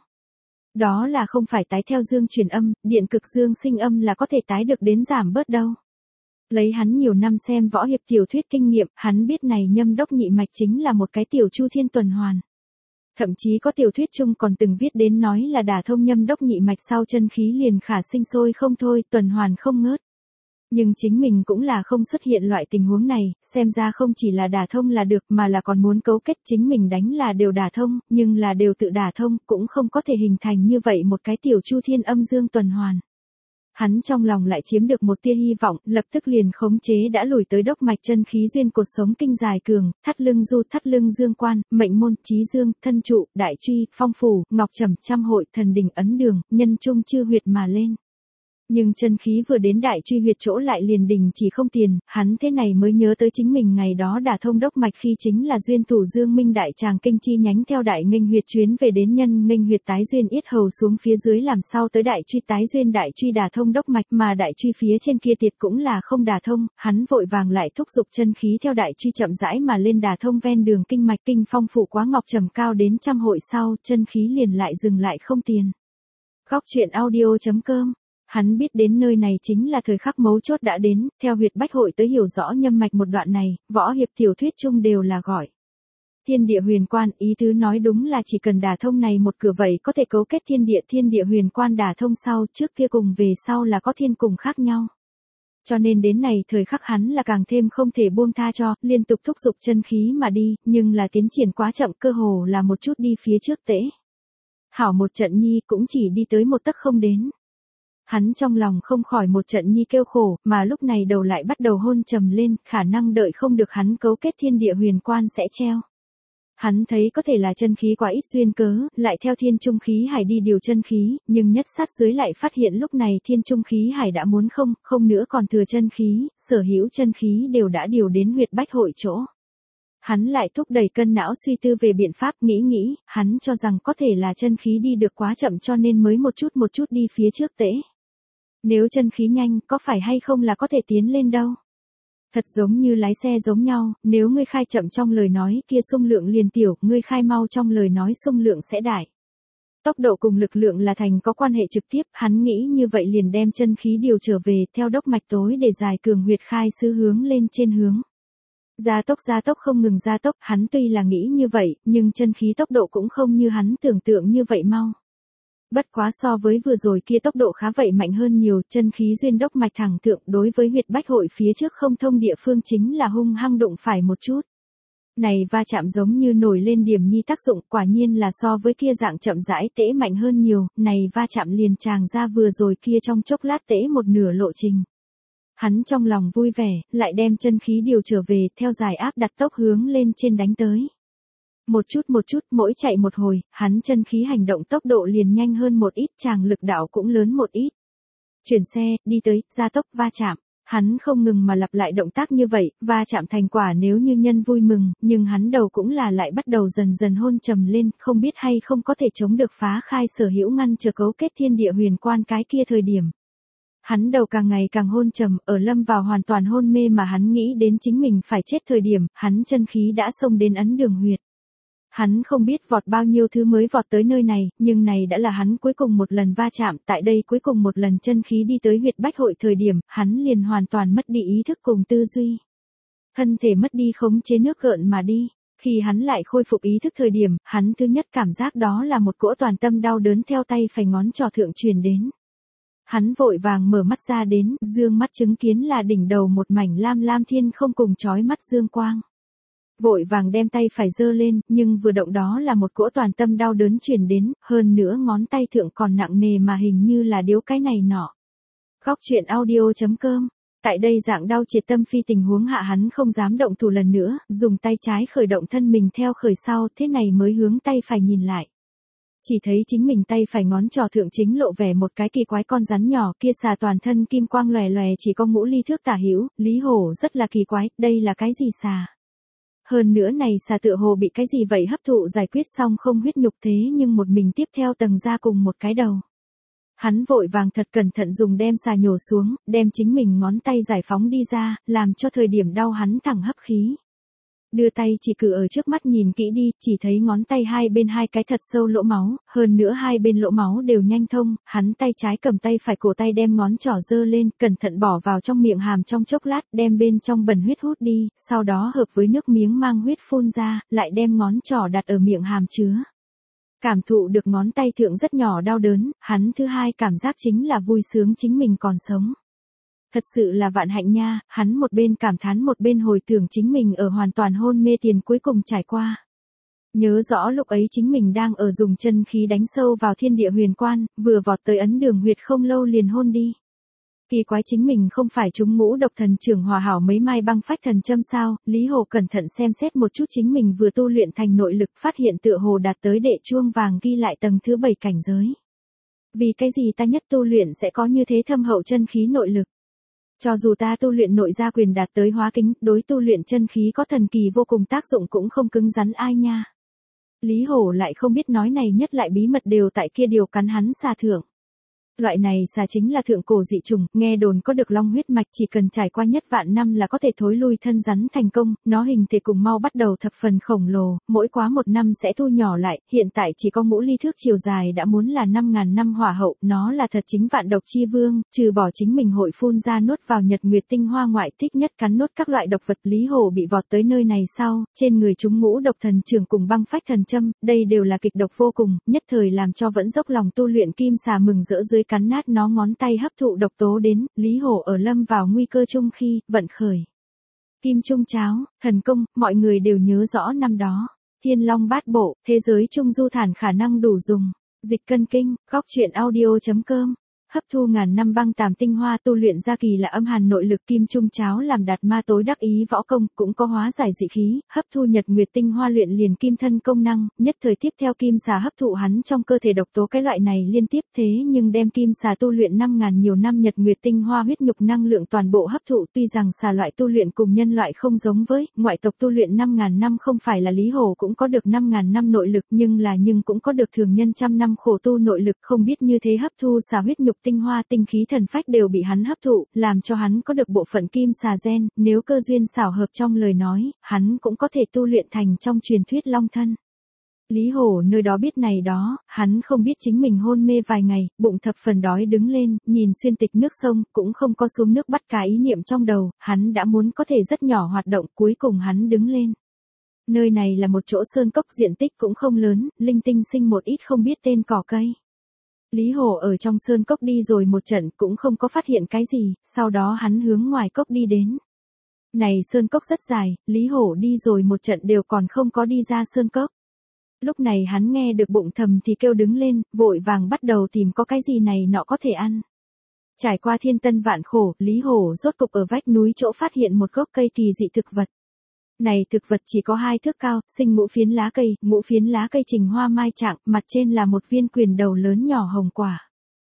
Đó là không phải tái theo dương chuyển âm, điện cực dương sinh âm là có thể tái được đến giảm bớt đâu. Lấy hắn nhiều năm xem võ hiệp tiểu thuyết kinh nghiệm, hắn biết này nhâm đốc nhị mạch chính là một cái tiểu chu thiên tuần hoàn. Thậm chí có tiểu thuyết chung còn từng viết đến nói là đả thông nhâm đốc nhị mạch sau chân khí liền khả sinh sôi không thôi, tuần hoàn không ngớt. Nhưng chính mình cũng là không xuất hiện loại tình huống này, xem ra không chỉ là đả thông là được mà là còn muốn cấu kết chính mình đánh là đều đả thông, nhưng là đều tự đả thông, cũng không có thể hình thành như vậy một cái tiểu chu thiên âm dương tuần hoàn. Hắn trong lòng lại chiếm được một tia hy vọng, lập tức liền khống chế đã lùi tới đốc mạch chân khí duyên cột sống kinh dài cường, thắt lưng du, thắt lưng dương quan, mệnh môn, chí dương, thân trụ, đại truy, phong phủ, ngọc trầm, trăm hội, thần đình ấn đường, nhân trung chư huyệt mà lên. Nhưng chân khí vừa đến đại truy huyệt chỗ lại liền đình chỉ không tiền, hắn thế này mới nhớ tới chính mình ngày đó đả thông đốc mạch khi chính là duyên thủ dương minh đại tràng kinh chi nhánh theo đại nghênh huyệt chuyến về đến nhân nghênh huyệt tái duyên yết hầu xuống phía dưới làm sao tới đại truy tái duyên đại truy đả thông đốc mạch mà đại truy phía trên kia tiệt cũng là không đả thông, hắn vội vàng lại thúc giục chân khí theo đại truy chậm rãi mà lên đả thông ven đường kinh mạch kinh phong phủ quá ngọc trầm cao đến trăm hội sau, chân khí liền lại dừng lại không tiền. Góc truyện audio chấm com. Hắn biết đến nơi này chính là thời khắc mấu chốt đã đến, theo huyệt bách hội tới hiểu rõ nhâm mạch một đoạn này, võ hiệp tiểu thuyết chung đều là gọi. Thiên địa huyền quan, ý tứ nói đúng là chỉ cần đả thông này một cửa vậy có thể cấu kết thiên địa thiên địa huyền quan đả thông sau, trước kia cùng về sau là có thiên cùng khác nhau. Cho nên đến này thời khắc hắn là càng thêm không thể buông tha cho, liên tục thúc giục chân khí mà đi, nhưng là tiến triển quá chậm cơ hồ là một chút đi phía trước tễ. Hảo một trận nhi cũng chỉ đi tới một tấc không đến. Hắn trong lòng không khỏi một trận nhi kêu khổ, mà lúc này đầu lại bắt đầu hôn trầm lên, khả năng đợi không được hắn cấu kết thiên địa huyền quan sẽ treo. Hắn thấy có thể là chân khí quá ít duyên cớ, lại theo thiên trung khí hải đi điều chân khí, nhưng nhất sát dưới lại phát hiện lúc này thiên trung khí hải đã muốn không, không nữa còn thừa chân khí, sở hữu chân khí đều đã điều đến huyệt bách hội chỗ. Hắn lại thúc đẩy cân não suy tư về biện pháp nghĩ nghĩ, hắn cho rằng có thể là chân khí đi được quá chậm cho nên mới một chút một chút đi phía trước tễ. Nếu chân khí nhanh, có phải hay không là có thể tiến lên đâu. Thật giống như lái xe giống nhau, nếu ngươi khai chậm trong lời nói kia xung lượng liền tiểu, ngươi khai mau trong lời nói xung lượng sẽ đại. Tốc độ cùng lực lượng là thành có quan hệ trực tiếp, hắn nghĩ như vậy liền đem chân khí điều trở về theo đốc mạch tối để giải cường huyệt khai xứ hướng lên trên hướng. Gia tốc gia tốc không ngừng gia tốc, hắn tuy là nghĩ như vậy, nhưng chân khí tốc độ cũng không như hắn tưởng tượng như vậy mau. Bất quá so với vừa rồi kia tốc độ khá vậy mạnh hơn nhiều, chân khí duyên đốc mạch thẳng thượng đối với huyệt bách hội phía trước không thông địa phương chính là hung hăng đụng phải một chút. Này va chạm giống như nổi lên điểm nhi tác dụng, quả nhiên là so với kia dạng chậm rãi tễ mạnh hơn nhiều, này va chạm liền tràng ra vừa rồi kia trong chốc lát tễ một nửa lộ trình. Hắn trong lòng vui vẻ, lại đem chân khí điều trở về, theo giải áp đặt tốc hướng lên trên đánh tới. Một chút một chút, mỗi chạy một hồi, hắn chân khí hành động tốc độ liền nhanh hơn một ít, chàng lực đạo cũng lớn một ít. Chuyển xe, đi tới, gia tốc, va chạm. Hắn không ngừng mà lặp lại động tác như vậy, va chạm thành quả nếu như nhân vui mừng, nhưng hắn đầu cũng là lại bắt đầu dần dần hôn trầm lên, không biết hay không có thể chống được phá khai sở hữu ngăn chờ cấu kết thiên địa huyền quan cái kia thời điểm. Hắn đầu càng ngày càng hôn trầm, ở lâm vào hoàn toàn hôn mê mà hắn nghĩ đến chính mình phải chết thời điểm, hắn chân khí đã xông đến ấn đường huyệt. Hắn không biết vọt bao nhiêu thứ mới vọt tới nơi này, nhưng này đã là hắn cuối cùng một lần va chạm, tại đây cuối cùng một lần chân khí đi tới huyệt bách hội thời điểm, hắn liền hoàn toàn mất đi ý thức cùng tư duy. Thân thể mất đi khống chế nước gợn mà đi. Khi hắn lại khôi phục ý thức thời điểm, hắn thứ nhất cảm giác đó là một cỗ toàn tâm đau đớn theo tay phải ngón trỏ thượng truyền đến. Hắn vội vàng mở mắt ra đến, dương mắt chứng kiến là đỉnh đầu một mảnh lam lam thiên không cùng chói mắt dương quang. Vội vàng đem tay phải giơ lên, nhưng vừa động đó là một cỗ toàn tâm đau đớn truyền đến, hơn nữa ngón tay thượng còn nặng nề mà hình như là điếu cái này nọ. Góc truyện audio chấm com. Tại đây dạng đau triệt tâm phi tình huống hạ hắn không dám động thủ lần nữa, dùng tay trái khởi động thân mình theo khởi sau, thế này mới hướng tay phải nhìn lại. Chỉ thấy chính mình tay phải ngón trỏ thượng chính lộ vẻ một cái kỳ quái con rắn nhỏ kia xà toàn thân kim quang lòe lòe chỉ có ngũ ly thước tả hữu, Lý Hổ rất là kỳ quái, đây là cái gì xà? Hơn nữa này xà tựa hồ bị cái gì vậy hấp thụ giải quyết xong không huyết nhục thế nhưng một mình tiếp theo tầng ra cùng một cái đầu. Hắn vội vàng thật cẩn thận dùng đem xà nhổ xuống, đem chính mình ngón tay giải phóng đi ra, làm cho thời điểm đau hắn thẳng hấp khí. Đưa tay chỉ cử ở trước mắt nhìn kỹ đi, chỉ thấy ngón tay hai bên hai cái thật sâu lỗ máu, hơn nữa hai bên lỗ máu đều nhanh thông, hắn tay trái cầm tay phải cổ tay đem ngón trỏ giơ lên, cẩn thận bỏ vào trong miệng hàm trong chốc lát, đem bên trong bẩn huyết hút đi, sau đó hợp với nước miếng mang huyết phun ra, lại đem ngón trỏ đặt ở miệng hàm chứa. Cảm thụ được ngón tay thượng rất nhỏ đau đớn, hắn thứ hai cảm giác chính là vui sướng chính mình còn sống. Thật sự là vạn hạnh nha, hắn một bên cảm thán một bên hồi tưởng chính mình ở hoàn toàn hôn mê tiền cuối cùng trải qua. Nhớ rõ lúc ấy chính mình đang ở dùng chân khí đánh sâu vào thiên địa huyền quan, vừa vọt tới ấn đường huyệt không lâu liền hôn đi. Kỳ quái chính mình không phải chúng ngũ độc thần trưởng hòa hảo mấy mai băng phách thần châm sao, Lý Hồ cẩn thận xem xét một chút chính mình vừa tu luyện thành nội lực phát hiện tựa hồ đạt tới đệ chuông vàng ghi lại tầng thứ bảy cảnh giới. Vì cái gì ta nhất tu luyện sẽ có như thế thâm hậu chân khí nội lực? Cho dù ta tu luyện nội gia quyền đạt tới hóa kính, đối tu luyện chân khí có thần kỳ vô cùng tác dụng cũng không cứng rắn ai nha. Lý Hổ lại không biết nói này nhất lại bí mật đều tại kia điều cắn hắn xà thượng. Loại này xà chính là thượng cổ dị trùng, nghe đồn có được long huyết mạch chỉ cần trải qua nhất vạn năm là có thể thối lui thân rắn thành công, nó hình thể cùng mau bắt đầu thập phần khổng lồ, mỗi quá một năm sẽ thu nhỏ lại, hiện tại chỉ có ngũ ly thước chiều dài đã muốn là năm ngàn năm hỏa hậu, nó là thật chính vạn độc chi vương, trừ bỏ chính mình hội phun ra nuốt vào nhật nguyệt tinh hoa ngoại thích nhất cắn nuốt các loại độc vật. Lý Hồ bị vọt tới nơi này sau, trên người chúng ngũ độc thần trưởng cùng băng phách thần châm, đây đều là kịch độc vô cùng, nhất thời làm cho vẫn dốc lòng tu luyện kim xà mừng rỡ dưới cắn nát nó ngón tay hấp thụ độc tố đến, Lý Hổ ở lâm vào nguy cơ chung khi, vận khởi. Kim trung cháo, thần công, mọi người đều nhớ rõ năm đó. Thiên Long bát bộ, thế giới trung du thản khả năng đủ dùng. Dịch cân kinh, góc truyện audio chấm com. Hấp thu ngàn năm băng tàm tinh hoa tu luyện ra kỳ là âm hàn nội lực kim trung cháo làm đạt ma tối đắc ý võ công, cũng có hóa giải dị khí, hấp thu nhật nguyệt tinh hoa luyện liền kim thân công năng, nhất thời tiếp theo kim xà hấp thụ hắn trong cơ thể độc tố cái loại này liên tiếp thế nhưng đem kim xà tu luyện năm ngàn nhiều năm nhật nguyệt tinh hoa huyết nhục năng lượng toàn bộ hấp thụ, tuy rằng xà loại tu luyện cùng nhân loại không giống với, ngoại tộc tu luyện năm ngàn năm không phải là Lý Hồ cũng có được năm ngàn năm nội lực nhưng là nhưng cũng có được thường nhân trăm năm khổ tu nội lực, không biết như thế hấp thu xà huyết nhục tinh hoa tinh khí thần phách đều bị hắn hấp thụ, làm cho hắn có được bộ phận kim xà gen, nếu cơ duyên xảo hợp trong lời nói, hắn cũng có thể tu luyện thành trong truyền thuyết long thân. Lý Hổ nơi đó biết này đó, hắn không biết chính mình hôn mê vài ngày, bụng thập phần đói đứng lên, nhìn xuyên tịch nước sông, cũng không có xuống nước bắt cá ý niệm trong đầu, hắn đã muốn có thể rất nhỏ hoạt động, cuối cùng hắn đứng lên. Nơi này là một chỗ sơn cốc diện tích cũng không lớn, linh tinh sinh một ít không biết tên cỏ cây. Lý Hồ ở trong sơn cốc đi rồi một trận cũng không có phát hiện cái gì, sau đó hắn hướng ngoài cốc đi đến. Này sơn cốc rất dài, Lý Hổ đi rồi một trận đều còn không có đi ra sơn cốc. Lúc này hắn nghe được bụng thầm thì kêu đứng lên, vội vàng bắt đầu tìm có cái gì này nọ có thể ăn. Trải qua thiên tân vạn khổ, Lý Hổ rốt cục ở vách núi chỗ phát hiện một gốc cây kỳ dị thực vật. Này thực vật chỉ có hai thước cao, sinh ngũ phiến lá cây, ngũ phiến lá cây trình hoa mai trạng, mặt trên là một viên quyền đầu lớn nhỏ hồng quả.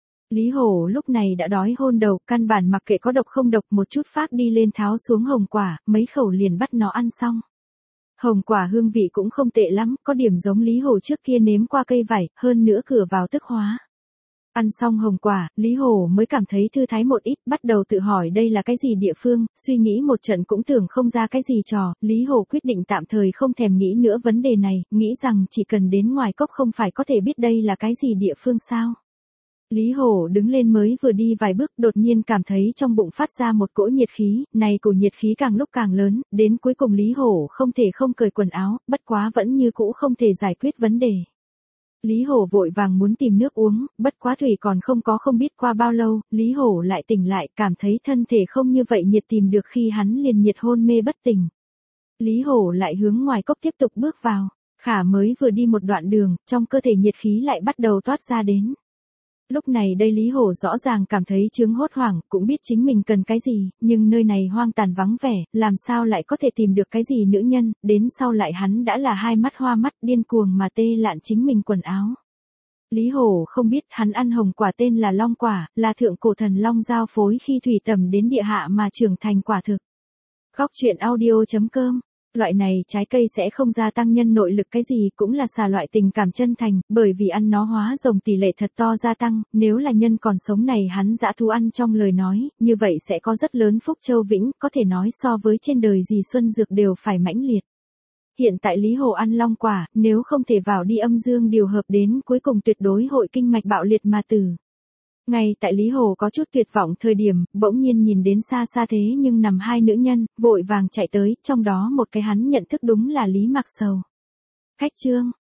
Lý Hổ lúc này đã đói hôn đầu, căn bản mặc kệ có độc không độc một chút phát đi lên tháo xuống hồng quả, mấy khẩu liền bắt nó ăn xong. Hồng quả hương vị cũng không tệ lắm, có điểm giống Lý Hổ trước kia nếm qua cây vải, hơn nữa cửa vào tức hóa. Ăn xong hồng quả, Lý Hổ mới cảm thấy thư thái một ít, bắt đầu tự hỏi đây là cái gì địa phương, suy nghĩ một trận cũng tưởng không ra cái gì trò, Lý Hổ quyết định tạm thời không thèm nghĩ nữa vấn đề này, nghĩ rằng chỉ cần đến ngoài cốc không phải có thể biết đây là cái gì địa phương sao. Lý Hổ đứng lên mới vừa đi vài bước đột nhiên cảm thấy trong bụng phát ra một cỗ nhiệt khí, này cổ nhiệt khí càng lúc càng lớn, đến cuối cùng Lý Hổ không thể không cởi quần áo, bất quá vẫn như cũ không thể giải quyết vấn đề. Lý Hổ vội vàng muốn tìm nước uống, bất quá thủy còn không có không biết qua bao lâu, Lý Hổ lại tỉnh lại cảm thấy thân thể không như vậy nhiệt tìm được khi hắn liền nhiệt hôn mê bất tỉnh. Lý Hổ lại hướng ngoài cốc tiếp tục bước vào, khả mới vừa đi một đoạn đường, trong cơ thể nhiệt khí lại bắt đầu toát ra đến. Lúc này đây Lý Hổ rõ ràng cảm thấy chướng hốt hoảng, cũng biết chính mình cần cái gì, nhưng nơi này hoang tàn vắng vẻ, làm sao lại có thể tìm được cái gì nữ nhân, đến sau lại hắn đã là hai mắt hoa mắt điên cuồng mà tê lạn chính mình quần áo. Lý Hổ không biết hắn ăn hồng quả tên là long quả, là thượng cổ thần long giao phối khi thủy tẩm đến địa hạ mà trưởng thành quả thực. Góc truyện audio chấm com. Loại này trái cây sẽ không gia tăng nhân nội lực cái gì cũng là xà loại tình cảm chân thành, bởi vì ăn nó hóa rồng tỷ lệ thật to gia tăng, nếu là nhân còn sống này hắn dã thú ăn trong lời nói, như vậy sẽ có rất lớn phúc châu vĩnh, có thể nói so với trên đời gì xuân dược đều phải mãnh liệt. Hiện tại Lý Hổ ăn long quả, nếu không thể vào đi âm dương điều hợp đến cuối cùng tuyệt đối hội kinh mạch bạo liệt mà tử. Ngay tại Lý Hổ có chút tuyệt vọng thời điểm, bỗng nhiên nhìn đến xa xa thế nhưng nằm hai nữ nhân, vội vàng chạy tới, trong đó một cái hắn nhận thức đúng là Lý Mạc Sầu. Khách chương,